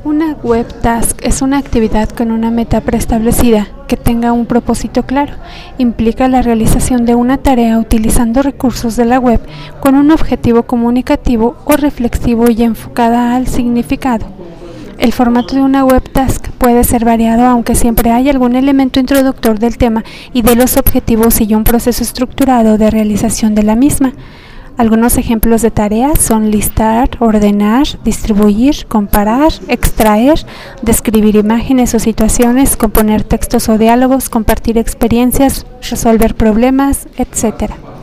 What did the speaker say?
Una web task es una actividad con una meta preestablecida que tenga un propósito claro. Implica la realización de una tarea utilizando recursos de la web con un objetivo comunicativo o reflexivo y enfocada al significado. El formato de una web task puede ser variado, aunque siempre hay algún elemento introductor del tema y de los objetivos y un proceso estructurado de realización de la misma. Algunos ejemplos de tareas son listar, ordenar, distribuir, comparar, extraer, describir imágenes o situaciones, componer textos o diálogos, compartir experiencias, resolver problemas, etc.